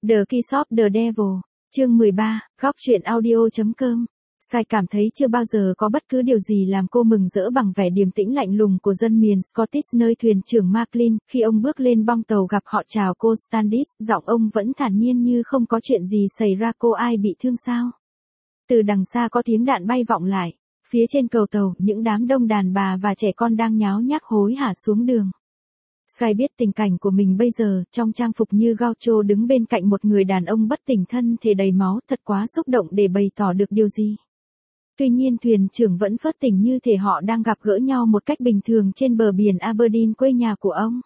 The Kiss of the Devil, chương 13, góc truyện audio.com. Sky cảm thấy chưa bao giờ có bất cứ điều gì làm cô mừng rỡ bằng vẻ điềm tĩnh lạnh lùng của dân miền Scottish nơi thuyền trưởng Maclean. Khi ông bước lên bong tàu gặp họ chào cô Standish, giọng ông vẫn thản nhiên như không có chuyện gì xảy ra. Cô ai bị thương sao? Từ đằng xa có tiếng đạn bay vọng lại. Phía trên cầu tàu, những đám đông đàn bà và trẻ con đang nháo nhác hối hả xuống đường. Sky biết tình cảnh của mình bây giờ, trong trang phục như gaucho đứng bên cạnh một người đàn ông bất tỉnh thân thể đầy máu, thật quá xúc động để bày tỏ được điều gì. Tuy nhiên thuyền trưởng vẫn phớt tình như thể họ đang gặp gỡ nhau một cách bình thường trên bờ biển Aberdeen quê nhà của ông.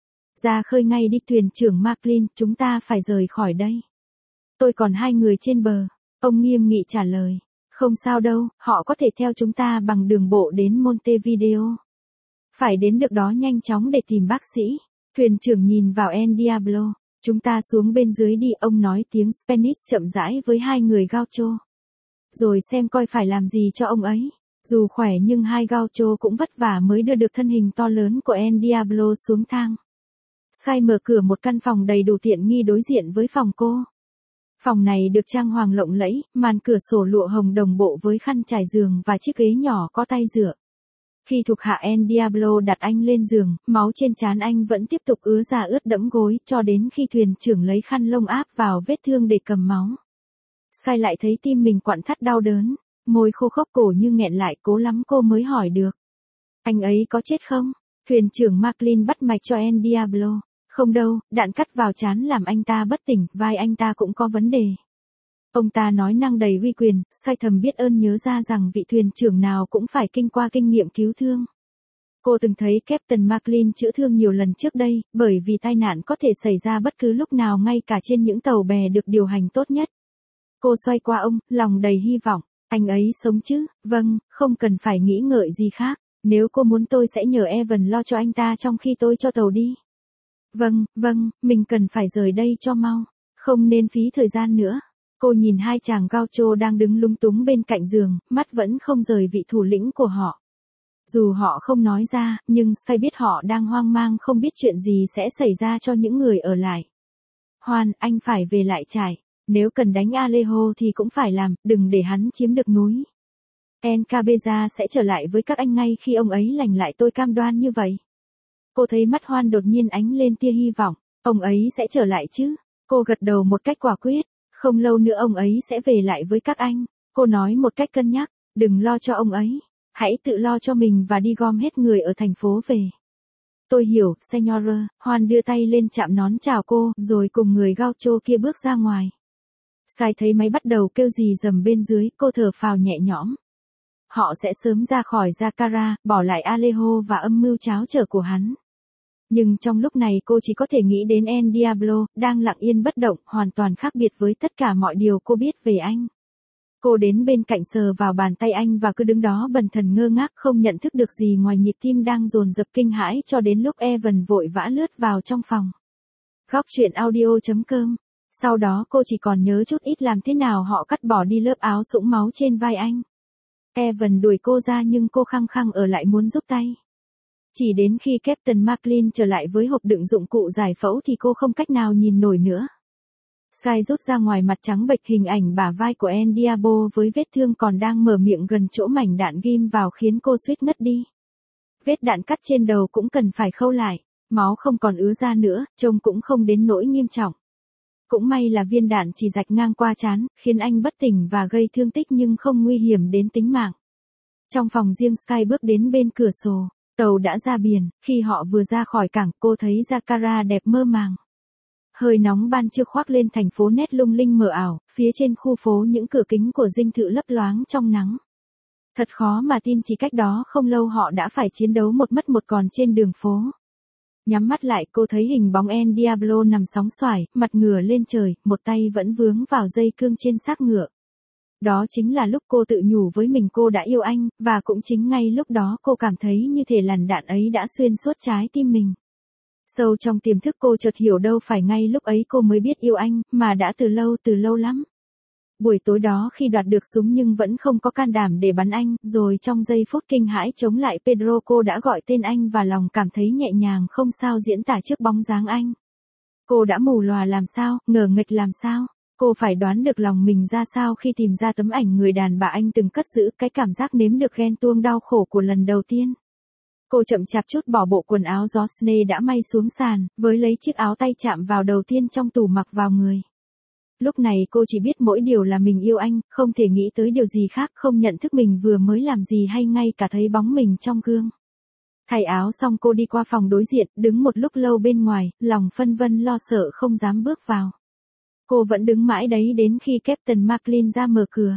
Ra khơi ngay đi thuyền trưởng Maclean, chúng ta phải rời khỏi đây. Tôi còn 2 người trên bờ, ông nghiêm nghị trả lời. Không sao đâu, họ có thể theo chúng ta bằng đường bộ đến Montevideo. Phải đến được đó nhanh chóng để tìm bác sĩ. Thuyền trưởng nhìn vào El Diablo. Chúng ta xuống bên dưới đi, ông nói tiếng Spanish chậm rãi với 2 người gaucho. Rồi xem coi phải làm gì cho ông ấy. Dù khỏe nhưng 2 gaucho cũng vất vả mới đưa được thân hình to lớn của El Diablo xuống thang. Sky mở cửa một căn phòng đầy đủ tiện nghi đối diện với phòng cô. Phòng này được trang hoàng lộng lẫy, màn cửa sổ lụa hồng đồng bộ với khăn trải giường và chiếc ghế nhỏ có tay dựa. Khi thuộc hạ El Diablo đặt anh lên giường, máu trên trán anh vẫn tiếp tục ứa ra ướt đẫm gối, cho đến khi thuyền trưởng lấy khăn lông áp vào vết thương để cầm máu. Sky lại thấy tim mình quặn thắt đau đớn, môi khô khốc cổ như nghẹn lại, cố lắm cô mới hỏi được. Anh ấy có chết không? Thuyền trưởng Maclean bắt mạch cho El Diablo. Không đâu, đạn cắt vào trán làm anh ta bất tỉnh, vai anh ta cũng có vấn đề. Ông ta nói năng đầy uy quyền. Sky thầm biết ơn nhớ ra rằng vị thuyền trưởng nào cũng phải kinh qua kinh nghiệm cứu thương. Cô từng thấy Captain Maclean chữa thương nhiều lần trước đây, bởi vì tai nạn có thể xảy ra bất cứ lúc nào ngay cả trên những tàu bè được điều hành tốt nhất. Cô xoay qua ông, lòng đầy hy vọng. Anh ấy sống chứ? Vâng, không cần phải nghĩ ngợi gì khác. Nếu cô muốn tôi sẽ nhờ Evan lo cho anh ta trong khi tôi cho tàu đi. Vâng, mình cần phải rời đây cho mau. Không nên phí thời gian nữa. Cô nhìn 2 chàng gaucho đang đứng lúng túng bên cạnh giường, mắt vẫn không rời vị thủ lĩnh của họ. Dù họ không nói ra, nhưng Sky biết họ đang hoang mang không biết chuyện gì sẽ xảy ra cho những người ở lại. Juan, anh phải về lại trại. Nếu cần đánh Alejo thì cũng phải làm, đừng để hắn chiếm được núi. En Cabeza sẽ trở lại với các anh ngay khi ông ấy lành lại, tôi cam đoan như vậy. Cô thấy mắt Juan đột nhiên ánh lên tia hy vọng. Ông ấy sẽ trở lại chứ? Cô gật đầu một cách quả quyết. Không lâu nữa ông ấy sẽ về lại với các anh. Cô nói một cách cân nhắc. Đừng lo cho ông ấy. Hãy tự lo cho mình và đi gom hết người ở thành phố về. Tôi hiểu, Senora. Juan đưa tay lên chạm nón chào cô, rồi cùng người gaucho kia bước ra ngoài. Sky thấy máy bắt đầu kêu rì rầm bên dưới, cô thở phào nhẹ nhõm. Họ sẽ sớm ra khỏi Jacara, bỏ lại Alejo và âm mưu tráo trở của hắn. Nhưng trong lúc này cô chỉ có thể nghĩ đến El Diablo, đang lặng yên bất động, hoàn toàn khác biệt với tất cả mọi điều cô biết về anh. Cô đến bên cạnh sờ vào bàn tay anh và cứ đứng đó bần thần ngơ ngác, không nhận thức được gì ngoài nhịp tim đang dồn dập kinh hãi, cho đến lúc Evan vội vã lướt vào trong phòng. Góc truyện audio.com. Sau đó cô chỉ còn nhớ chút ít làm thế nào họ cắt bỏ đi lớp áo sũng máu trên vai anh. Evan đuổi cô ra nhưng cô khăng khăng ở lại muốn giúp tay. Chỉ đến khi Captain Maclean trở lại với hộp đựng dụng cụ giải phẫu thì cô không cách nào nhìn nổi nữa. Sky rút ra ngoài mặt trắng bệch hình ảnh bả vai của El Diablo với vết thương còn đang mở miệng gần chỗ mảnh đạn ghim vào khiến cô suýt ngất đi. Vết đạn cắt trên đầu cũng cần phải khâu lại, máu không còn ứa ra nữa, trông cũng không đến nỗi nghiêm trọng. Cũng may là viên đạn chỉ rạch ngang qua trán, khiến anh bất tỉnh và gây thương tích nhưng không nguy hiểm đến tính mạng. Trong phòng riêng Sky bước đến bên cửa sổ, tàu đã ra biển, khi họ vừa ra khỏi cảng cô thấy Jacara đẹp mơ màng. Hơi nóng ban trưa khoác lên thành phố nét lung linh mờ ảo, phía trên khu phố những cửa kính của dinh thự lấp loáng trong nắng. Thật khó mà tin chỉ cách đó không lâu họ đã phải chiến đấu một mất một còn trên đường phố. Nhắm mắt lại cô thấy hình bóng El Diablo nằm sóng xoài, mặt ngửa lên trời, một tay vẫn vướng vào dây cương trên xác ngựa. Đó chính là lúc cô tự nhủ với mình cô đã yêu anh, và cũng chính ngay lúc đó cô cảm thấy như thể làn đạn ấy đã xuyên suốt trái tim mình. Sâu trong tiềm thức cô chợt hiểu đâu phải ngay lúc ấy cô mới biết yêu anh, mà đã từ lâu lắm. Buổi tối đó khi đoạt được súng nhưng vẫn không có can đảm để bắn anh, rồi trong giây phút kinh hãi chống lại Pedro cô đã gọi tên anh và lòng cảm thấy nhẹ nhàng không sao diễn tả trước bóng dáng anh. Cô đã mù lòa làm sao, ngờ nghệch làm sao? Cô phải đoán được lòng mình ra sao khi tìm ra tấm ảnh người đàn bà anh từng cất giữ, cái cảm giác nếm được ghen tuông đau khổ của lần đầu tiên. Cô chậm chạp chút bỏ bộ quần áo gió Snee đã may xuống sàn, với lấy chiếc áo tay chạm vào đầu tiên trong tủ mặc vào người. Lúc này cô chỉ biết mỗi điều là mình yêu anh, không thể nghĩ tới điều gì khác, không nhận thức mình vừa mới làm gì hay ngay cả thấy bóng mình trong gương. Thay áo xong cô đi qua phòng đối diện, đứng một lúc lâu bên ngoài, lòng phân vân lo sợ không dám bước vào. Cô vẫn đứng mãi đấy đến khi Captain Maclean ra mở cửa.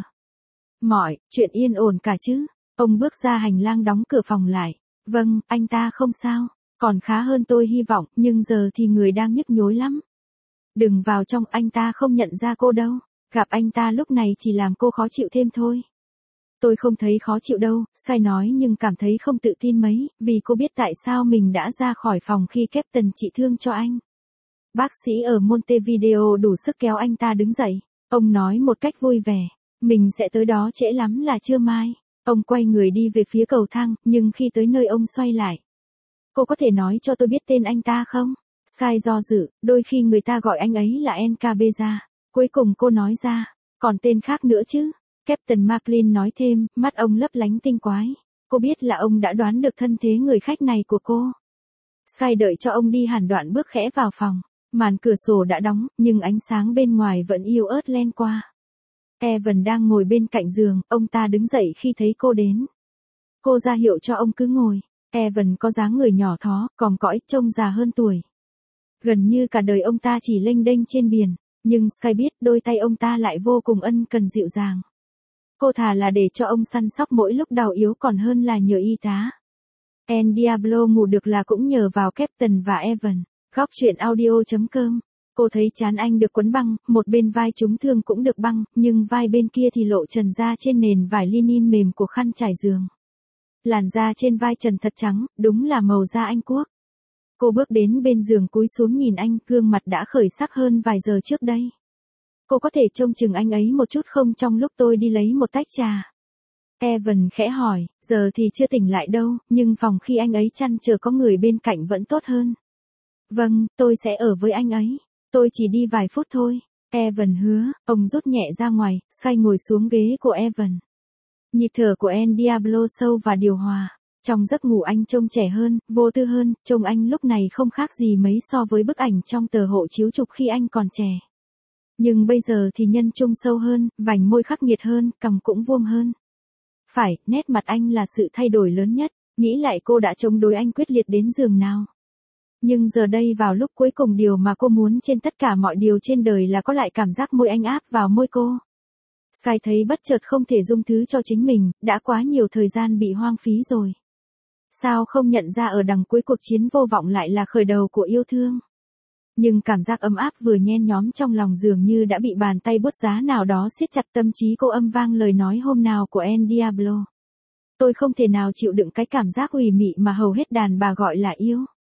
Chuyện yên ổn cả chứ? Ông bước ra hành lang đóng cửa phòng lại. Vâng, anh ta không sao. Còn khá hơn tôi hy vọng, nhưng giờ thì người đang nhức nhối lắm. Đừng vào trong, anh ta không nhận ra cô đâu. Gặp anh ta lúc này chỉ làm cô khó chịu thêm thôi. Tôi không thấy khó chịu đâu, Sky nói nhưng cảm thấy không tự tin mấy, vì cô biết tại sao mình đã ra khỏi phòng khi Captain trị thương cho anh. Bác sĩ ở Montevideo đủ sức kéo anh ta đứng dậy. Ông nói một cách vui vẻ. Mình sẽ tới đó trễ lắm là trưa mai. Ông quay người đi về phía cầu thang, nhưng khi tới nơi ông xoay lại. Cô có thể nói cho tôi biết tên anh ta không? Sky do dự, đôi khi người ta gọi anh ấy là Nkbeza. Cuối cùng cô nói ra, còn tên khác nữa chứ? Captain Maclean nói thêm, mắt ông lấp lánh tinh quái. Cô biết là ông đã đoán được thân thế người khách này của cô. Sky đợi cho ông đi hẳn đoạn bước khẽ vào phòng. Màn cửa sổ đã đóng, nhưng ánh sáng bên ngoài vẫn yếu ớt len qua. Evan đang ngồi bên cạnh giường, ông ta đứng dậy khi thấy cô đến. Cô ra hiệu cho ông cứ ngồi. Evan có dáng người nhỏ thó, còm cõi, trông già hơn tuổi. Gần như cả đời ông ta chỉ lênh đênh trên biển, nhưng Sky biết đôi tay ông ta lại vô cùng ân cần dịu dàng. Cô thà là để cho ông săn sóc mỗi lúc đau yếu còn hơn là nhờ y tá. El Diablo ngủ được là cũng nhờ vào Captain và Evan. Góc chuyện audio.com. Cô thấy trán anh được quấn băng, một bên vai trúng thương cũng được băng, nhưng vai bên kia thì lộ trần ra trên nền vải linin mềm của khăn trải giường. Làn da trên vai trần thật trắng, đúng là màu da Anh Quốc. Cô bước đến bên giường cúi xuống nhìn anh, gương mặt đã khởi sắc hơn vài giờ trước đây. Cô có thể trông chừng anh ấy một chút không trong lúc tôi đi lấy một tách trà? Evan khẽ hỏi, giờ thì chưa tỉnh lại đâu, nhưng phòng khi anh ấy chăn chờ có người bên cạnh vẫn tốt hơn. Vâng, tôi sẽ ở với anh ấy. Tôi chỉ đi vài phút thôi. Evan hứa, ông rút nhẹ ra ngoài, Sky ngồi xuống ghế của Evan. Nhịp thở của El Diablo sâu và điều hòa. Trong giấc ngủ anh trông trẻ hơn, vô tư hơn, trông anh lúc này không khác gì mấy so với bức ảnh trong tờ hộ chiếu chụp khi anh còn trẻ. Nhưng bây giờ thì nhân trung sâu hơn, vành môi khắc nghiệt hơn, cằm cũng vuông hơn. Phải, nét mặt anh là sự thay đổi lớn nhất, nghĩ lại cô đã chống đối anh quyết liệt đến giường nào. Nhưng giờ đây vào lúc cuối cùng điều mà cô muốn trên tất cả mọi điều trên đời là có lại cảm giác môi anh áp vào môi cô. Sky thấy bất chợt không thể dung thứ cho chính mình, đã quá nhiều thời gian bị hoang phí rồi. Sao không nhận ra ở đằng cuối cuộc chiến vô vọng lại là khởi đầu của yêu thương? Nhưng cảm giác ấm áp vừa nhen nhóm trong lòng dường như đã bị bàn tay bút giá nào đó siết chặt tâm trí cô âm vang lời nói hôm nào của El Diablo. Tôi không thể nào chịu đựng cái cảm giác ủy mị mà hầu hết đàn bà gọi là yêu.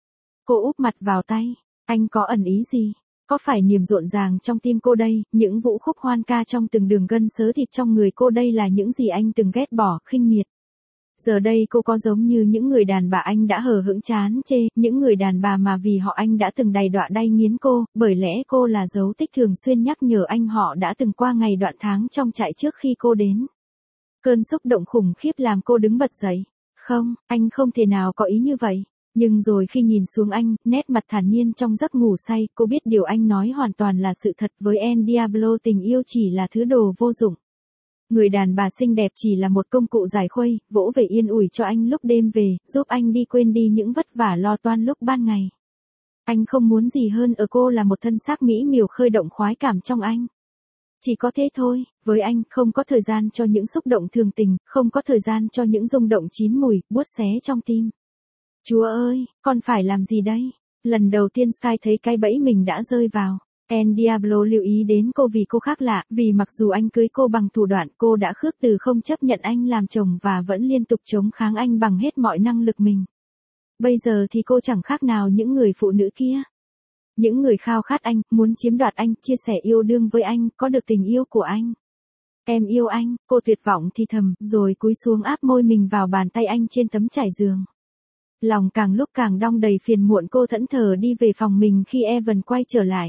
Cô úp mặt vào tay. Anh có ẩn ý gì? Có phải niềm rộn ràng trong tim cô đây, những vũ khúc hoan ca trong từng đường gân xớ thịt trong người cô đây là những gì anh từng ghét bỏ, khinh miệt? Giờ đây cô có giống như những người đàn bà anh đã hờ hững chán chê, những người đàn bà mà vì họ anh đã từng đầy đọa đay nghiến cô, bởi lẽ cô là dấu tích thường xuyên nhắc nhở anh họ đã từng qua ngày đoạn tháng trong trại trước khi cô đến. Cơn xúc động khủng khiếp làm cô đứng bật dậy. Không, anh không thể nào có ý như vậy. Nhưng rồi khi nhìn xuống anh, nét mặt thản nhiên trong giấc ngủ say, cô biết điều anh nói hoàn toàn là sự thật. Với El Diablo tình yêu chỉ là thứ đồ vô dụng. Người đàn bà xinh đẹp chỉ là một công cụ giải khuây, vỗ về yên ủi cho anh lúc đêm về, giúp anh đi quên đi những vất vả lo toan lúc ban ngày. Anh không muốn gì hơn ở cô là một thân xác mỹ miều khơi động khoái cảm trong anh. Chỉ có thế thôi, với anh không có thời gian cho những xúc động thường tình, không có thời gian cho những rung động chín mùi, buốt xé trong tim. Chúa ơi, con phải làm gì đây? Lần đầu tiên Sky thấy cái bẫy mình đã rơi vào. El Diablo lưu ý đến cô vì cô khác lạ, vì mặc dù anh cưới cô bằng thủ đoạn cô đã khước từ không chấp nhận anh làm chồng và vẫn liên tục chống kháng anh bằng hết mọi năng lực mình. Bây giờ thì cô chẳng khác nào những người phụ nữ kia. Những người khao khát anh, muốn chiếm đoạt anh, chia sẻ yêu đương với anh, có được tình yêu của anh. Em yêu anh, cô tuyệt vọng thì thầm, rồi cúi xuống áp môi mình vào bàn tay anh trên tấm trải giường. Lòng càng lúc càng đong đầy phiền muộn, cô thẫn thờ đi về phòng mình khi Evan quay trở lại.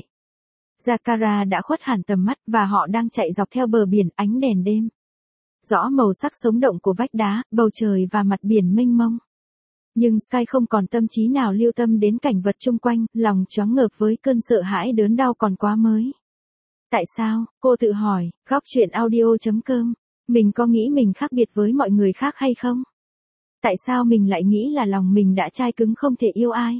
Zakara đã khuất hẳn tầm mắt và họ đang chạy dọc theo bờ biển, ánh đèn đêm. Rõ màu sắc sống động của vách đá, bầu trời và mặt biển mênh mông. Nhưng Sky không còn tâm trí nào lưu tâm đến cảnh vật chung quanh, lòng choáng ngợp với cơn sợ hãi đớn đau còn quá mới. Tại sao, cô tự hỏi, góc chuyện audio.com, mình có nghĩ mình khác biệt với mọi người khác hay không? Tại sao mình lại nghĩ là lòng mình đã chai cứng không thể yêu ai?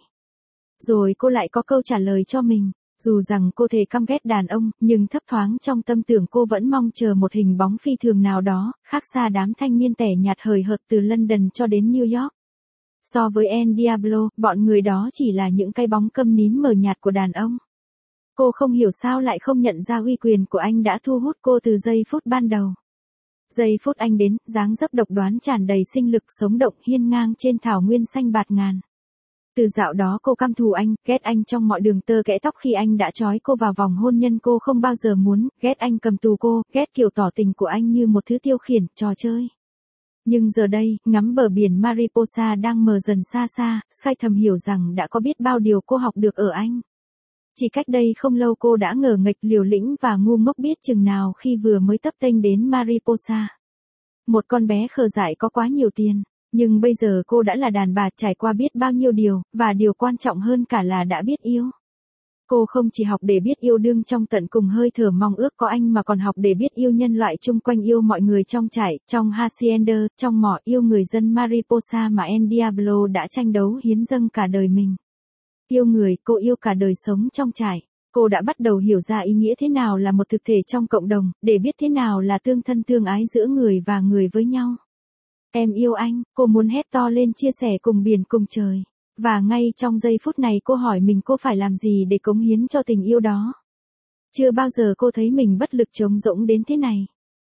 Rồi cô lại có câu trả lời cho mình. Dù rằng cô thề căm ghét đàn ông, nhưng thấp thoáng trong tâm tưởng cô vẫn mong chờ một hình bóng phi thường nào đó, khác xa đám thanh niên tẻ nhạt hời hợt từ London cho đến New York. So với El Diablo, bọn người đó chỉ là những cái bóng câm nín mờ nhạt của đàn ông. Cô không hiểu sao lại không nhận ra uy quyền của anh đã thu hút cô từ giây phút ban đầu. Giây phút anh đến, dáng dấp độc đoán tràn đầy sinh lực, sống động hiên ngang trên thảo nguyên xanh bạt ngàn. Từ dạo đó cô căm thù anh, ghét anh trong mọi đường tơ kẽ tóc khi anh đã trói cô vào vòng hôn nhân cô không bao giờ muốn, ghét anh cầm tù cô, ghét kiểu tỏ tình của anh như một thứ tiêu khiển, trò chơi. Nhưng giờ đây, ngắm bờ biển Mariposa đang mờ dần xa xa, Sky thầm hiểu rằng đã có biết bao điều cô học được ở anh. Chỉ cách đây không lâu cô đã ngờ nghệch, liều lĩnh và ngu ngốc biết chừng nào khi vừa mới tấp tênh đến Mariposa. Một con bé khờ dại có quá nhiều tiền. Nhưng bây giờ cô đã là đàn bà, trải qua biết bao nhiêu điều, và điều quan trọng hơn cả là đã biết yêu. Cô không chỉ học để biết yêu đương trong tận cùng hơi thở mong ước có anh mà còn học để biết yêu nhân loại chung quanh, yêu mọi người trong trại, trong hacienda, trong mỏ, yêu người dân Mariposa mà El Diablo đã tranh đấu hiến dâng cả đời mình. Yêu người, cô yêu cả đời sống trong trại. Cô đã bắt đầu hiểu ra ý nghĩa thế nào là một thực thể trong cộng đồng, để biết thế nào là tương thân tương ái giữa người và người với nhau. Em yêu anh, cô muốn hét to lên chia sẻ cùng biển cùng trời. Và ngay trong giây phút này cô hỏi mình cô phải làm gì để cống hiến cho tình yêu đó. Chưa bao giờ cô thấy mình bất lực trống rỗng đến thế này.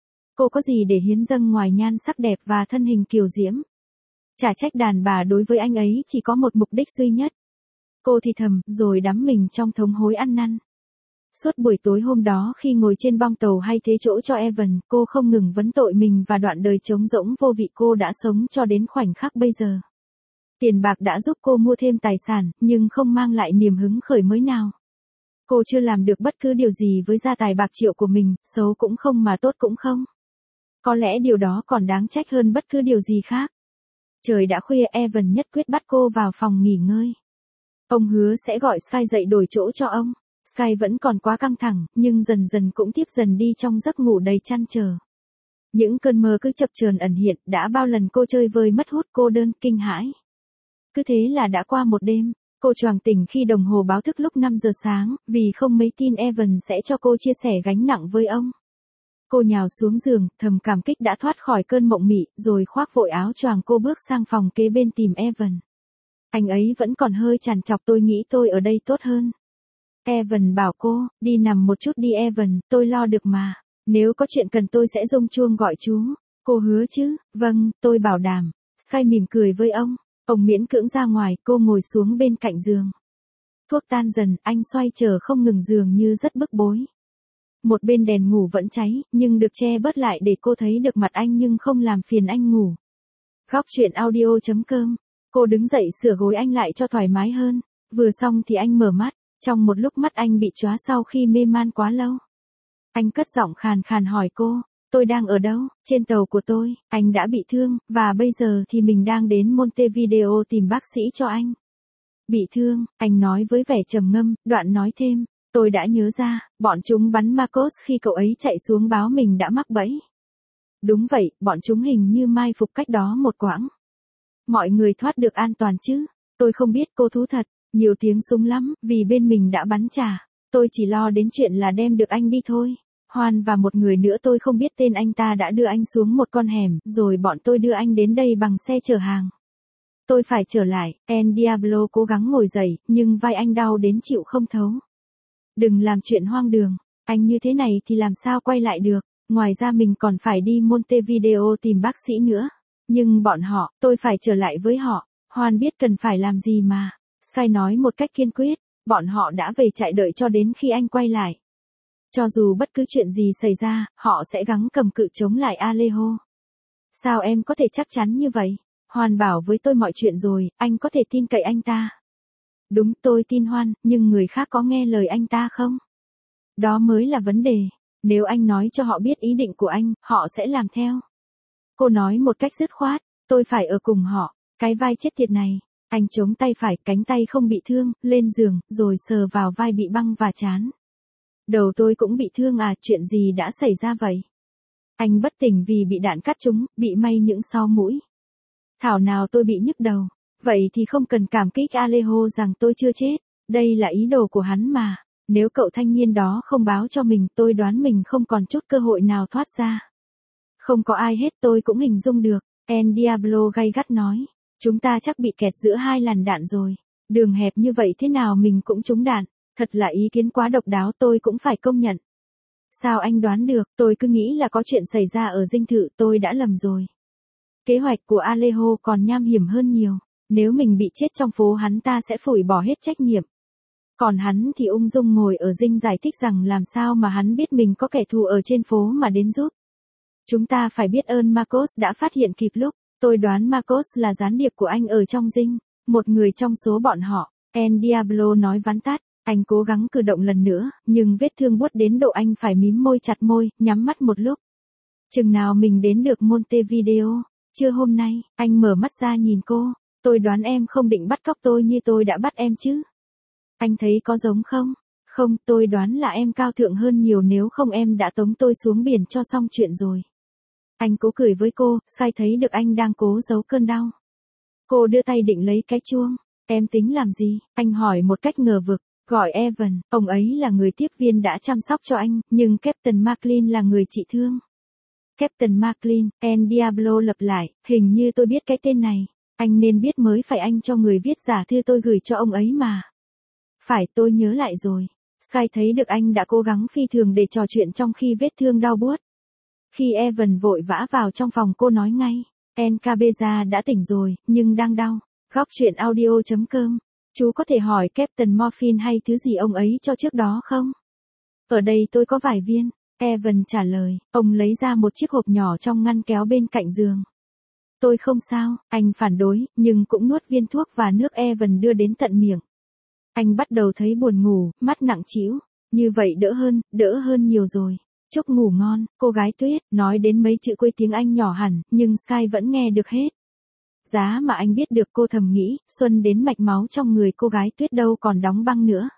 Cô có gì để hiến dâng ngoài nhan sắc đẹp và thân hình kiều diễm. Chả trách đàn bà đối với anh ấy chỉ có một mục đích duy nhất. Cô thì thầm, rồi đắm mình trong thống hối ăn năn. Suốt buổi tối hôm đó khi ngồi trên bong tàu hay thế chỗ cho Evan, cô không ngừng vấn tội mình và đoạn đời trống rỗng vô vị cô đã sống cho đến khoảnh khắc bây giờ. Tiền bạc đã giúp cô mua thêm tài sản, nhưng không mang lại niềm hứng khởi mới nào. Cô chưa làm được bất cứ điều gì với gia tài bạc triệu của mình, xấu cũng không mà tốt cũng không. Có lẽ điều đó còn đáng trách hơn bất cứ điều gì khác. Trời đã khuya, Evan nhất quyết bắt cô vào phòng nghỉ ngơi. Ông hứa sẽ gọi Sky dậy đổi chỗ cho ông. Sky vẫn còn quá căng thẳng, nhưng dần dần cũng tiếp dần đi trong giấc ngủ đầy trăn trở. Những cơn mơ cứ chập chờn ẩn hiện, đã bao lần cô chơi vơi mất hút, cô đơn, kinh hãi. Cứ thế là đã qua một đêm, cô choàng tỉnh khi đồng hồ báo thức lúc 5 giờ sáng, vì không mấy tin Evan sẽ cho cô chia sẻ gánh nặng với ông. Cô nhào xuống giường, thầm cảm kích đã thoát khỏi cơn mộng mị, rồi khoác vội áo choàng cô bước sang phòng kế bên tìm Evan. Anh ấy vẫn còn hơi trằn trọc, tôi nghĩ tôi ở đây tốt hơn. Evan bảo cô, đi nằm một chút đi Evan, tôi lo được mà. Nếu có chuyện cần tôi sẽ rung chuông gọi chú. Cô hứa chứ? Vâng, tôi bảo đảm. Sky mỉm cười với ông. Ông miễn cưỡng ra ngoài, cô ngồi xuống bên cạnh giường. Thuốc tan dần, anh xoay chờ không ngừng dường như rất bức bối. Một bên đèn ngủ vẫn cháy, nhưng được che bớt lại để cô thấy được mặt anh nhưng không làm phiền anh ngủ. Góc chuyện audio.com. Cô đứng dậy sửa gối anh lại cho thoải mái hơn. Vừa xong thì anh mở mắt. Trong một lúc mắt anh bị chóa sau khi mê man quá lâu. Anh cất giọng khàn khàn hỏi cô, tôi đang ở đâu? Trên tàu của tôi, anh đã bị thương, và bây giờ thì mình đang đến Montevideo tìm bác sĩ cho anh. Bị thương, anh nói với vẻ trầm ngâm, đoạn nói thêm, tôi đã nhớ ra, bọn chúng bắn Marcos khi cậu ấy chạy xuống báo mình đã mắc bẫy. Đúng vậy, bọn chúng hình như mai phục cách đó một quãng. Mọi người thoát được an toàn chứ? Tôi không biết, cô thú thật. Nhiều tiếng súng lắm, vì bên mình đã bắn trả. Tôi chỉ lo đến chuyện là đem được anh đi thôi. Hoan và một người nữa tôi không biết tên, anh ta đã đưa anh xuống một con hẻm, rồi bọn tôi đưa anh đến đây bằng xe chở hàng. Tôi phải trở lại. El Diablo cố gắng ngồi dậy, nhưng vai anh đau đến chịu không thấu. Đừng làm chuyện hoang đường. Anh như thế này thì làm sao quay lại được. Ngoài ra mình còn phải đi Montevideo tìm bác sĩ nữa. Nhưng bọn họ, tôi phải trở lại với họ. Hoan biết cần phải làm gì mà. Sky nói một cách kiên quyết, bọn họ đã về trại đợi cho đến khi anh quay lại. Cho dù bất cứ chuyện gì xảy ra, họ sẽ gắng cầm cự chống lại Alejo. Sao em có thể chắc chắn như vậy? Hoan bảo với tôi mọi chuyện rồi, anh có thể tin cậy anh ta. Đúng, tôi tin Hoan, nhưng người khác có nghe lời anh ta không? Đó mới là vấn đề. Nếu anh nói cho họ biết ý định của anh, họ sẽ làm theo. Cô nói một cách dứt khoát, tôi phải ở cùng họ, cái vai chết tiệt này. Anh chống tay phải, cánh tay không bị thương, lên giường, rồi sờ vào vai bị băng và trán. Đầu tôi cũng bị thương à, chuyện gì đã xảy ra vậy? Anh bất tỉnh vì bị đạn cắt trúng, bị may những xó mũi. Thảo nào tôi bị nhức đầu. Vậy thì không cần cảm kích Alejo rằng tôi chưa chết. Đây là ý đồ của hắn mà. Nếu cậu thanh niên đó không báo cho mình, tôi đoán mình không còn chút cơ hội nào thoát ra. Không có ai hết, tôi cũng hình dung được. El Diablo gay gắt nói. Chúng ta chắc bị kẹt giữa hai làn đạn rồi. Đường hẹp như vậy thế nào mình cũng trúng đạn. Thật là ý kiến quá độc đáo, tôi cũng phải công nhận. Sao anh đoán được, tôi cứ nghĩ là có chuyện xảy ra ở dinh thự, tôi đã lầm rồi. Kế hoạch của Alejo còn nham hiểm hơn nhiều. Nếu mình bị chết trong phố hắn ta sẽ phủi bỏ hết trách nhiệm. Còn hắn thì ung dung ngồi ở dinh giải thích rằng làm sao mà hắn biết mình có kẻ thù ở trên phố mà đến giúp. Chúng ta phải biết ơn Marcos đã phát hiện kịp lúc. Tôi đoán Marcos là gián điệp của anh ở trong dinh. Một người trong số bọn họ. El Diablo nói vắn tắt. Anh cố gắng cử động lần nữa, nhưng vết thương buốt đến độ anh phải mím môi chặt môi, nhắm mắt một lúc. Chừng nào mình đến được Montevideo? Trưa hôm nay, anh mở mắt ra nhìn cô. Tôi đoán em không định bắt cóc tôi như tôi đã bắt em chứ. Anh thấy có giống không? Không, tôi đoán là em cao thượng hơn nhiều, nếu không em đã tống tôi xuống biển cho xong chuyện rồi. Anh cố cười với cô, Sky thấy được anh đang cố giấu cơn đau. Cô đưa tay định lấy cái chuông. Em tính làm gì? Anh hỏi một cách ngờ vực. Gọi Evan, ông ấy là người tiếp viên đã chăm sóc cho anh, nhưng Captain Maclean là người trị thương. Captain Maclean, El Diablo lặp lại, hình như tôi biết cái tên này. Anh nên biết mới phải, anh cho người viết giả thư tôi gửi cho ông ấy mà. Phải, tôi nhớ lại rồi. Sky thấy được anh đã cố gắng phi thường để trò chuyện trong khi vết thương đau buốt. Khi Evan vội vã vào trong phòng, cô nói ngay, Encabeza đã tỉnh rồi, nhưng đang đau. Góc truyện audio.com. Chú có thể hỏi Captain Morphine hay thứ gì ông ấy cho trước đó không? Ở đây tôi có vài viên. Evan trả lời, ông lấy ra một chiếc hộp nhỏ trong ngăn kéo bên cạnh giường. Tôi không sao, anh phản đối, nhưng cũng nuốt viên thuốc và nước Evan đưa đến tận miệng. Anh bắt đầu thấy buồn ngủ, mắt nặng trĩu. Như vậy đỡ hơn nhiều rồi. Chúc ngủ ngon, cô gái Tuyết, nói đến mấy chữ quê tiếng Anh nhỏ hẳn, nhưng Sky vẫn nghe được hết. Giá mà anh biết được, cô thầm nghĩ, xuân đến mạch máu trong người cô gái Tuyết đâu còn đóng băng nữa.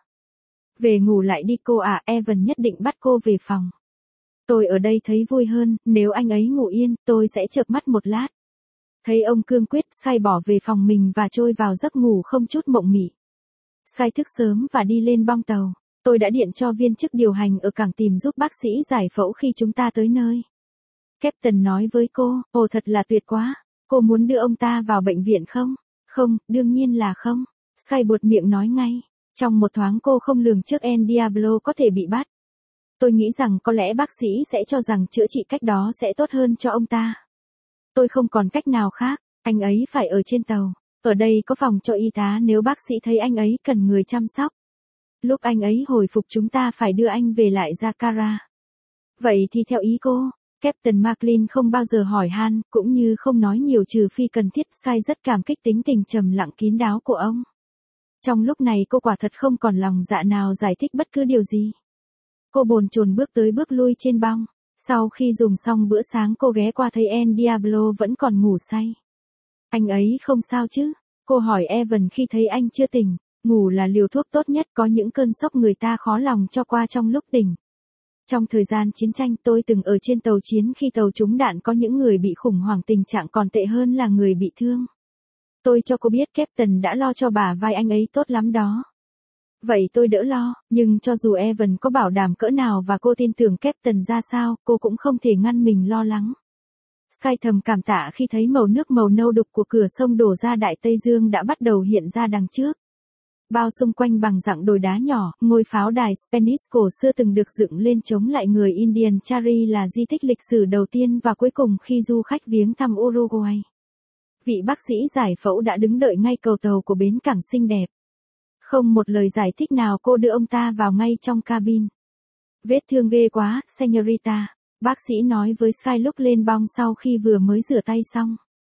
Về ngủ lại đi cô ạ, Evan nhất định bắt cô về phòng. Tôi ở đây thấy vui hơn, nếu anh ấy ngủ yên, tôi sẽ chợp mắt một lát. Thấy ông cương quyết, Sky bỏ về phòng mình và trôi vào giấc ngủ không chút mộng mị. Sky thức sớm và đi lên bong tàu. Tôi đã điện cho viên chức điều hành ở cảng tìm giúp bác sĩ giải phẫu khi chúng ta tới nơi. Captain nói với cô, ồ thật là tuyệt quá. Cô muốn đưa ông ta vào bệnh viện không? Không, đương nhiên là không. Sky buột miệng nói ngay. Trong một thoáng cô không lường trước El Diablo có thể bị bắt. Tôi nghĩ rằng có lẽ bác sĩ sẽ cho rằng chữa trị cách đó sẽ tốt hơn cho ông ta. Tôi không còn cách nào khác, anh ấy phải ở trên tàu. Ở đây có phòng cho y tá nếu bác sĩ thấy anh ấy cần người chăm sóc. Lúc anh ấy hồi phục chúng ta phải đưa anh về lại Jakarta. Vậy thì theo ý cô. Captain Maclean không bao giờ hỏi han, cũng như không nói nhiều trừ phi cần thiết. Sky rất cảm kích tính tình trầm lặng kín đáo của ông. Trong lúc này cô quả thật không còn lòng dạ nào giải thích bất cứ điều gì. Cô bồn chồn bước tới bước lui trên bong. Sau khi dùng xong bữa sáng cô ghé qua thấy El Diablo vẫn còn ngủ say. Anh ấy không sao chứ? Cô hỏi Evan khi thấy anh chưa tỉnh. Ngủ là liều thuốc tốt nhất, có những cơn sốc người ta khó lòng cho qua trong lúc tỉnh. Trong thời gian chiến tranh tôi từng ở trên tàu chiến khi tàu trúng đạn, có những người bị khủng hoảng, tình trạng còn tệ hơn là người bị thương. Tôi cho cô biết Captain đã lo cho bả vai anh ấy tốt lắm đó. Vậy tôi đỡ lo, nhưng cho dù Evan có bảo đảm cỡ nào và cô tin tưởng Captain ra sao, cô cũng không thể ngăn mình lo lắng. Sky thầm cảm tạ khi thấy màu nước màu nâu đục của cửa sông đổ ra Đại Tây Dương đã bắt đầu hiện ra đằng trước. Bao xung quanh bằng dạng đồi đá nhỏ, ngôi pháo đài Spanish cổ xưa từng được dựng lên chống lại người Indian Chari là di tích lịch sử đầu tiên và cuối cùng khi du khách viếng thăm Uruguay. Vị bác sĩ giải phẫu đã đứng đợi ngay cầu tàu của bến cảng xinh đẹp. Không một lời giải thích nào, cô đưa ông ta vào ngay trong cabin. Vết thương ghê quá, señorita, bác sĩ nói với Sky lúc lên bong sau khi vừa mới rửa tay xong.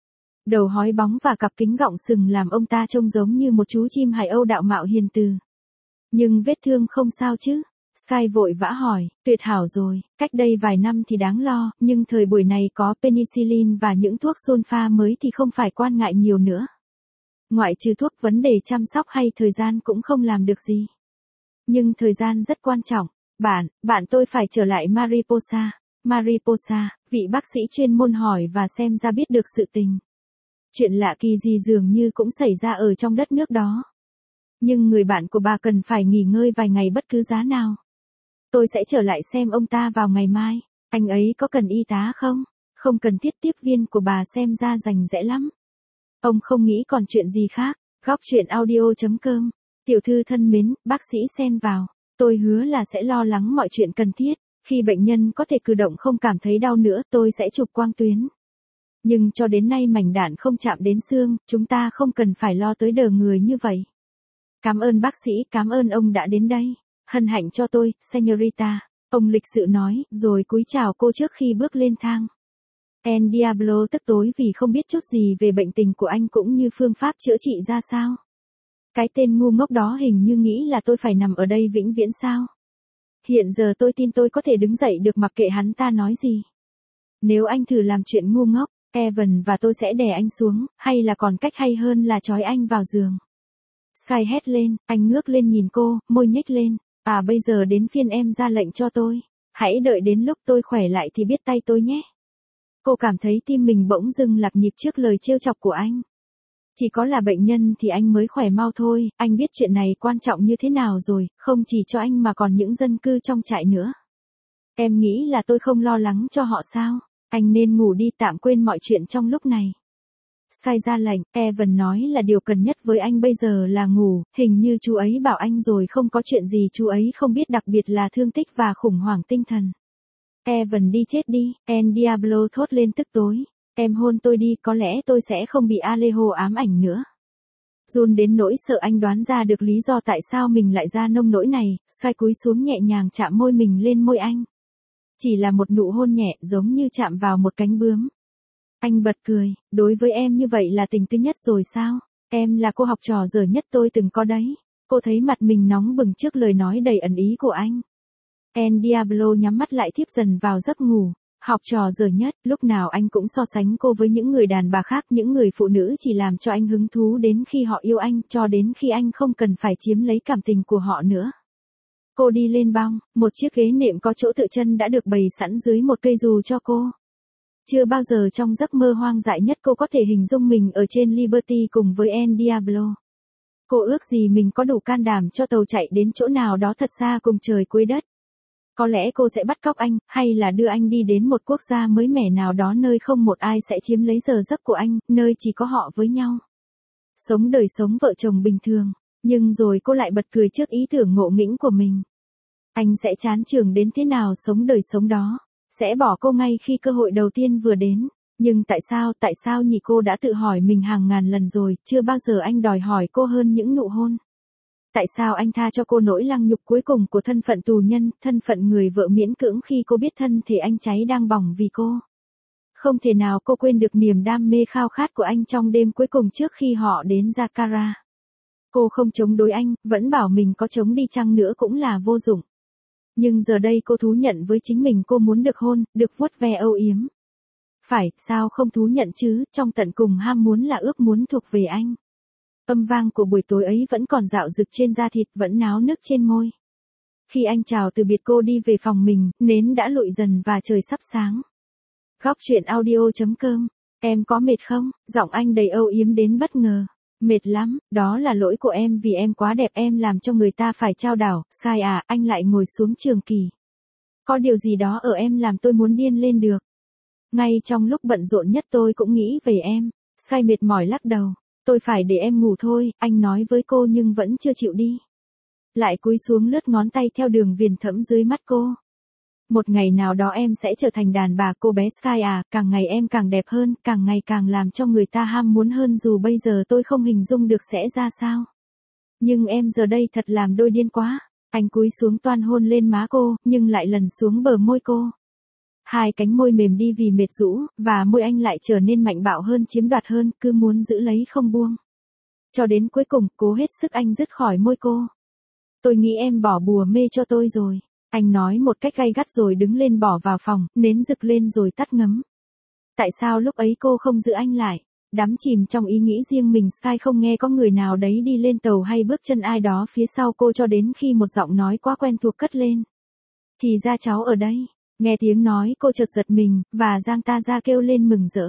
Đầu hói bóng và cặp kính gọng sừng làm ông ta trông giống như một chú chim hải âu đạo mạo hiền từ. Nhưng vết thương không sao chứ? Sky vội vã hỏi, tuyệt hảo rồi, cách đây vài năm thì đáng lo, nhưng thời buổi này có penicillin và những thuốc sulfa mới thì không phải quan ngại nhiều nữa. Ngoại trừ thuốc, vấn đề chăm sóc hay thời gian cũng không làm được gì. Nhưng thời gian rất quan trọng. Bạn tôi phải trở lại Mariposa. Mariposa, vị bác sĩ chuyên môn hỏi và xem ra biết được sự tình. Chuyện lạ kỳ gì dường như cũng xảy ra ở trong đất nước đó. Nhưng người bạn của bà cần phải nghỉ ngơi vài ngày bất cứ giá nào. Tôi sẽ trở lại xem ông ta vào ngày mai. Anh ấy có cần y tá không? Không cần thiết, tiếp viên của bà xem ra rành rẽ lắm. Ông không nghĩ còn chuyện gì khác. Góc chuyện audio.com. Tiểu thư thân mến, bác sĩ xen vào. Tôi hứa là sẽ lo lắng mọi chuyện cần thiết. Khi bệnh nhân có thể cử động không cảm thấy đau nữa, tôi sẽ chụp quang tuyến. Nhưng cho đến nay mảnh đạn không chạm đến xương, chúng ta không cần phải lo tới đờ người như vậy. Cảm ơn bác sĩ, cảm ơn ông đã đến đây. Hân hạnh cho tôi, señorita. Ông lịch sự nói, rồi cúi chào cô trước khi bước lên thang. El Diablo tức tối vì không biết chút gì về bệnh tình của anh cũng như phương pháp chữa trị ra sao. Cái tên ngu ngốc đó hình như nghĩ là tôi phải nằm ở đây vĩnh viễn sao. Hiện giờ tôi tin tôi có thể đứng dậy được mặc kệ hắn ta nói gì. Nếu anh thử làm chuyện ngu ngốc, Evan và tôi sẽ đè anh xuống, hay là còn cách hay hơn là trói anh vào giường. Sky hét lên, anh ngước lên nhìn cô, môi nhếch lên. Bây giờ đến phiên em ra lệnh cho tôi. Hãy đợi đến lúc tôi khỏe lại thì biết tay tôi nhé. Cô cảm thấy tim mình bỗng dưng lạc nhịp trước lời trêu chọc của anh. Chỉ có là bệnh nhân thì anh mới khỏe mau thôi, anh biết chuyện này quan trọng như thế nào rồi, không chỉ cho anh mà còn những dân cư trong trại nữa. Em nghĩ là tôi không lo lắng cho họ sao? Anh nên ngủ đi, tạm quên mọi chuyện trong lúc này. Sky ra lệnh, Evan nói là điều cần nhất với anh bây giờ là ngủ, hình như chú ấy bảo anh rồi không có chuyện gì chú ấy không biết, đặc biệt là thương tích và khủng hoảng tinh thần. Evan đi chết đi, El Diablo thốt lên tức tối. Em hôn tôi đi, có lẽ tôi sẽ không bị Alejo ám ảnh nữa. Run đến nỗi sợ anh đoán ra được lý do tại sao mình lại ra nông nỗi này, Sky cúi xuống nhẹ nhàng chạm môi mình lên môi anh. Chỉ là một nụ hôn nhẹ, giống như chạm vào một cánh bướm. Anh bật cười, đối với em như vậy là tình tứ nhất rồi sao? Em là cô học trò dở nhất tôi từng có đấy. Cô thấy mặt mình nóng bừng trước lời nói đầy ẩn ý của anh. El Diablo nhắm mắt lại thiếp dần vào giấc ngủ. Học trò dở nhất, lúc nào anh cũng so sánh cô với những người đàn bà khác, những người phụ nữ chỉ làm cho anh hứng thú đến khi họ yêu anh, cho đến khi anh không cần phải chiếm lấy cảm tình của họ nữa. Cô đi lên bong, một chiếc ghế nệm có chỗ tựa chân đã được bày sẵn dưới một cây dù cho cô. Chưa bao giờ trong giấc mơ hoang dại nhất cô có thể hình dung mình ở trên Liberty cùng với El Diablo. Cô ước gì mình có đủ can đảm cho tàu chạy đến chỗ nào đó thật xa cùng trời cuối đất. Có lẽ cô sẽ bắt cóc anh, hay là đưa anh đi đến một quốc gia mới mẻ nào đó nơi không một ai sẽ chiếm lấy giờ giấc của anh, nơi chỉ có họ với nhau. Sống đời sống vợ chồng bình thường, nhưng rồi cô lại bật cười trước ý tưởng ngộ nghĩnh của mình. Anh sẽ chán chường đến thế nào sống đời sống đó, sẽ bỏ cô ngay khi cơ hội đầu tiên vừa đến. Nhưng tại sao nhỉ, cô đã tự hỏi mình hàng ngàn lần rồi, chưa bao giờ anh đòi hỏi cô hơn những nụ hôn. Tại sao anh tha cho cô nỗi lăng nhục cuối cùng của thân phận tù nhân, thân phận người vợ miễn cưỡng khi cô biết thân thể anh cháy đang bỏng vì cô. Không thể nào cô quên được niềm đam mê khao khát của anh trong đêm cuối cùng trước khi họ đến Jakarta. Cô không chống đối anh, vẫn bảo mình có chống đi chăng nữa cũng là vô dụng. Nhưng giờ đây cô thú nhận với chính mình cô muốn được hôn, được vuốt ve âu yếm. Phải, sao không thú nhận chứ, trong tận cùng ham muốn là ước muốn thuộc về anh. Âm vang của buổi tối ấy vẫn còn dạo dực trên da thịt, vẫn náo nức trên môi. Khi anh chào từ biệt cô đi về phòng mình, nến đã lụi dần và trời sắp sáng. Góc chuyện audio.com. Em có mệt không? Giọng anh đầy âu yếm đến bất ngờ. Mệt lắm, đó là lỗi của em vì em quá đẹp, em làm cho người ta phải chao đảo. Sky à, anh lại ngồi xuống Trường Kỳ. Có điều gì đó ở em làm tôi muốn điên lên được. Ngay trong lúc bận rộn nhất tôi cũng nghĩ về em. Sky mệt mỏi lắc đầu. Tôi phải để em ngủ thôi, anh nói với cô nhưng vẫn chưa chịu đi. Lại cúi xuống lướt ngón tay theo đường viền thẫm dưới mắt cô. Một ngày nào đó em sẽ trở thành đàn bà, cô bé Sky à, càng ngày em càng đẹp hơn, càng ngày càng làm cho người ta ham muốn hơn, dù bây giờ tôi không hình dung được sẽ ra sao. Nhưng em giờ đây thật làm đôi điên quá. Anh cúi xuống toan hôn lên má cô, nhưng lại lần xuống bờ môi cô. Hai cánh môi mềm đi vì mệt rũ, và môi anh lại trở nên mạnh bạo hơn, chiếm đoạt hơn, cứ muốn giữ lấy không buông. Cho đến cuối cùng, cố hết sức anh dứt khỏi môi cô. Tôi nghĩ em bỏ bùa mê cho tôi rồi. Anh nói một cách gay gắt rồi đứng lên bỏ vào phòng, nến rực lên rồi tắt ngấm. Tại sao lúc ấy cô không giữ anh lại? Đắm chìm trong ý nghĩ riêng mình, Sky không nghe có người nào đấy đi lên tàu hay bước chân ai đó phía sau cô cho đến khi một giọng nói quá quen thuộc cất lên. Thì ra cháu ở đây. Nghe tiếng nói cô chợt giật mình, và giang ta ra kêu lên mừng rỡ.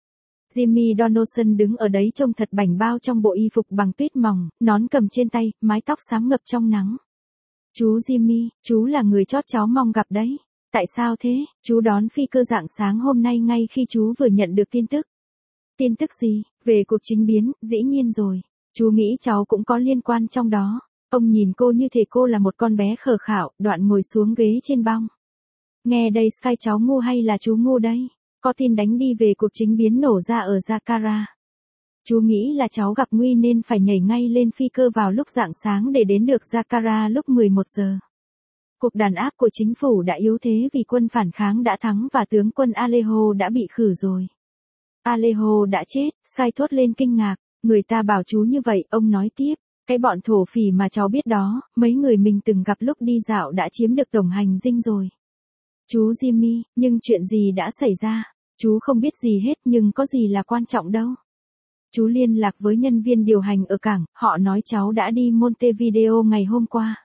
Jimmy Donaldson đứng ở đấy trông thật bảnh bao trong bộ y phục bằng tuyết mỏng, nón cầm trên tay, mái tóc xám ngập trong nắng. Chú Jimmy, chú là người chót cháu mong gặp đấy. Tại sao thế? Chú đón phi cơ rạng sáng hôm nay ngay khi chú vừa nhận được tin tức. Tin tức gì? Về cuộc chính biến, dĩ nhiên rồi. Chú nghĩ cháu cũng có liên quan trong đó. Ông nhìn cô như thể cô là một con bé khờ khạo, đoạn ngồi xuống ghế trên băng. Nghe đây Sky, cháu ngu hay là chú ngu đây? Có tin đánh đi về cuộc chính biến nổ ra ở Jakarta. Chú nghĩ là cháu gặp nguy nên phải nhảy ngay lên phi cơ vào lúc rạng sáng để đến được Jakarta lúc 11 giờ. Cuộc đàn áp của chính phủ đã yếu thế vì quân phản kháng đã thắng và tướng quân Alejo đã bị khử rồi. Alejo đã chết, Sky thốt lên kinh ngạc. Người ta bảo chú như vậy, ông nói tiếp. Cái bọn thổ phỉ mà cháu biết đó, mấy người mình từng gặp lúc đi dạo đã chiếm được tổng hành dinh rồi. Chú Jimmy, nhưng chuyện gì đã xảy ra? Chú không biết gì hết nhưng có gì là quan trọng đâu. Chú liên lạc với nhân viên điều hành ở cảng, họ nói cháu đã đi Montevideo ngày hôm qua.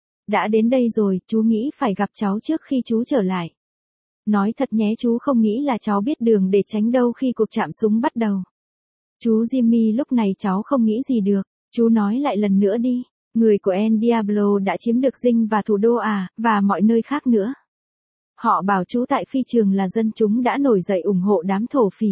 Đã đến đây rồi, chú nghĩ phải gặp cháu trước khi chú trở lại. Nói thật nhé, chú không nghĩ là cháu biết đường để tránh đâu khi cuộc chạm súng bắt đầu. Chú Jimmy, lúc này cháu không nghĩ gì được. Chú nói lại lần nữa đi. Người của El Diablo đã chiếm được dinh và thủ đô và mọi nơi khác nữa. Họ bảo chú tại phi trường là dân chúng đã nổi dậy ủng hộ đám thổ phỉ.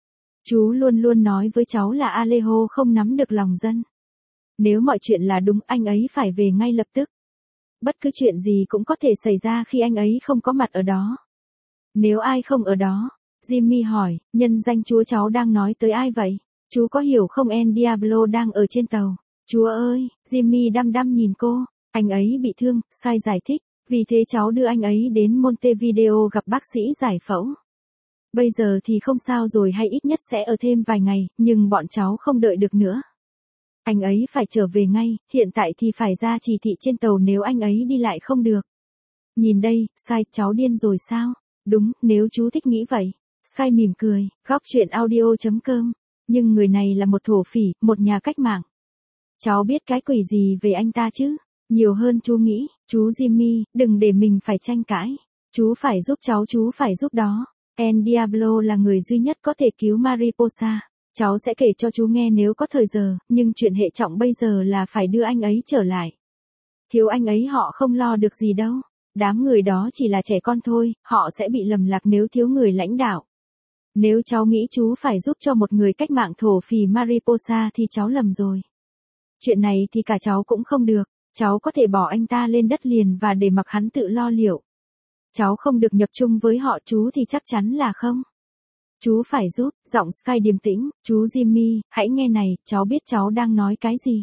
Chú luôn luôn nói với cháu là Alejo không nắm được lòng dân. Nếu mọi chuyện là đúng, anh ấy phải về ngay lập tức. Bất cứ chuyện gì cũng có thể xảy ra khi anh ấy không có mặt ở đó. Nếu ai không ở đó, Jimmy hỏi, nhân danh Chúa cháu đang nói tới ai vậy? Chú có hiểu không, El Diablo đang ở trên tàu. Chúa ơi, Jimmy đăm đăm nhìn cô. Anh ấy bị thương, Sky giải thích. Vì thế cháu đưa anh ấy đến Montevideo gặp bác sĩ giải phẫu. Bây giờ thì không sao rồi, hay ít nhất sẽ ở thêm vài ngày, nhưng bọn cháu không đợi được nữa. Anh ấy phải trở về ngay, hiện tại thì phải ra chỉ thị trên tàu nếu anh ấy đi lại không được. Nhìn đây, Sky, cháu điên rồi sao? Đúng, nếu chú thích nghĩ vậy. Sky mỉm cười, góc chuyện audio.com. Nhưng người này là một thổ phỉ, một nhà cách mạng. Cháu biết cái quỷ gì về anh ta chứ? Nhiều hơn chú nghĩ. Chú Jimmy, đừng để mình phải tranh cãi. Chú phải giúp cháu, chú phải giúp đó. El Diablo là người duy nhất có thể cứu Mariposa. Cháu sẽ kể cho chú nghe nếu có thời giờ, nhưng chuyện hệ trọng bây giờ là phải đưa anh ấy trở lại. Thiếu anh ấy họ không lo được gì đâu. Đám người đó chỉ là trẻ con thôi, họ sẽ bị lầm lạc nếu thiếu người lãnh đạo. Nếu cháu nghĩ chú phải giúp cho một người cách mạng thổ phỉ Mariposa thì cháu lầm rồi. Chuyện này thì cả cháu cũng không được. Cháu có thể bỏ anh ta lên đất liền và để mặc hắn tự lo liệu. Cháu không được nhập chung với họ, chú thì chắc chắn là không. Chú phải giúp, giọng Sky điềm tĩnh. Chú Jimmy, hãy nghe này, cháu biết cháu đang nói cái gì.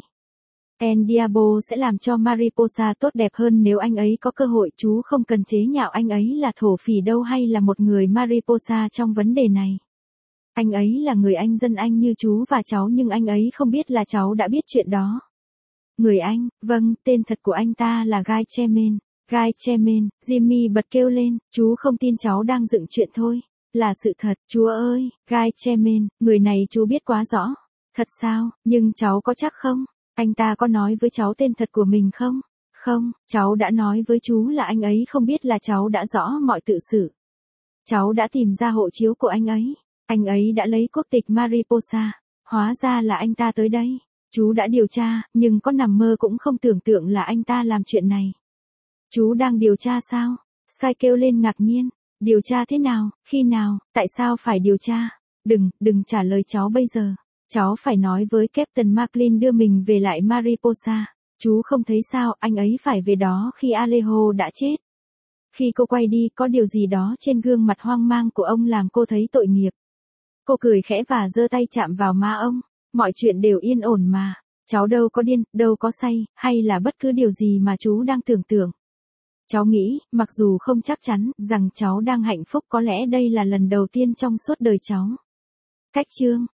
El Diablo sẽ làm cho Mariposa tốt đẹp hơn nếu anh ấy có cơ hội. Chú không cần chế nhạo anh ấy là thổ phỉ đâu hay là một người Mariposa trong vấn đề này. Anh ấy là người Anh, dân Anh như chú và cháu, nhưng anh ấy không biết là cháu đã biết chuyện đó. Người Anh, vâng, tên thật của anh ta là Guy Chapman. Guy Chapman, Jimmy bật kêu lên, chú không tin cháu đang dựng chuyện thôi. Là sự thật, Chúa ơi, Guy Chapman, người này chú biết quá rõ. Thật sao, nhưng cháu có chắc không? Anh ta có nói với cháu tên thật của mình không? Không, cháu đã nói với chú là anh ấy không biết là cháu đã rõ mọi tự sự. Cháu đã tìm ra hộ chiếu của anh ấy. Anh ấy đã lấy quốc tịch Mariposa. Hóa ra là anh ta tới đây. Chú đã điều tra, nhưng có nằm mơ cũng không tưởng tượng là anh ta làm chuyện này. Chú đang điều tra sao? Sky kêu lên ngạc nhiên. Điều tra thế nào, khi nào, tại sao phải điều tra? Đừng trả lời cháu bây giờ. Cháu phải nói với Captain Maclean đưa mình về lại Mariposa. Chú không thấy sao, anh ấy phải về đó khi Alejo đã chết. Khi cô quay đi, có điều gì đó trên gương mặt hoang mang của ông làm cô thấy tội nghiệp. Cô cười khẽ và giơ tay chạm vào má ông. Mọi chuyện đều yên ổn mà. Cháu đâu có điên, đâu có say, hay là bất cứ điều gì mà chú đang tưởng tượng. Cháu nghĩ, mặc dù không chắc chắn, rằng cháu đang hạnh phúc, có lẽ đây là lần đầu tiên trong suốt đời cháu. Cách chương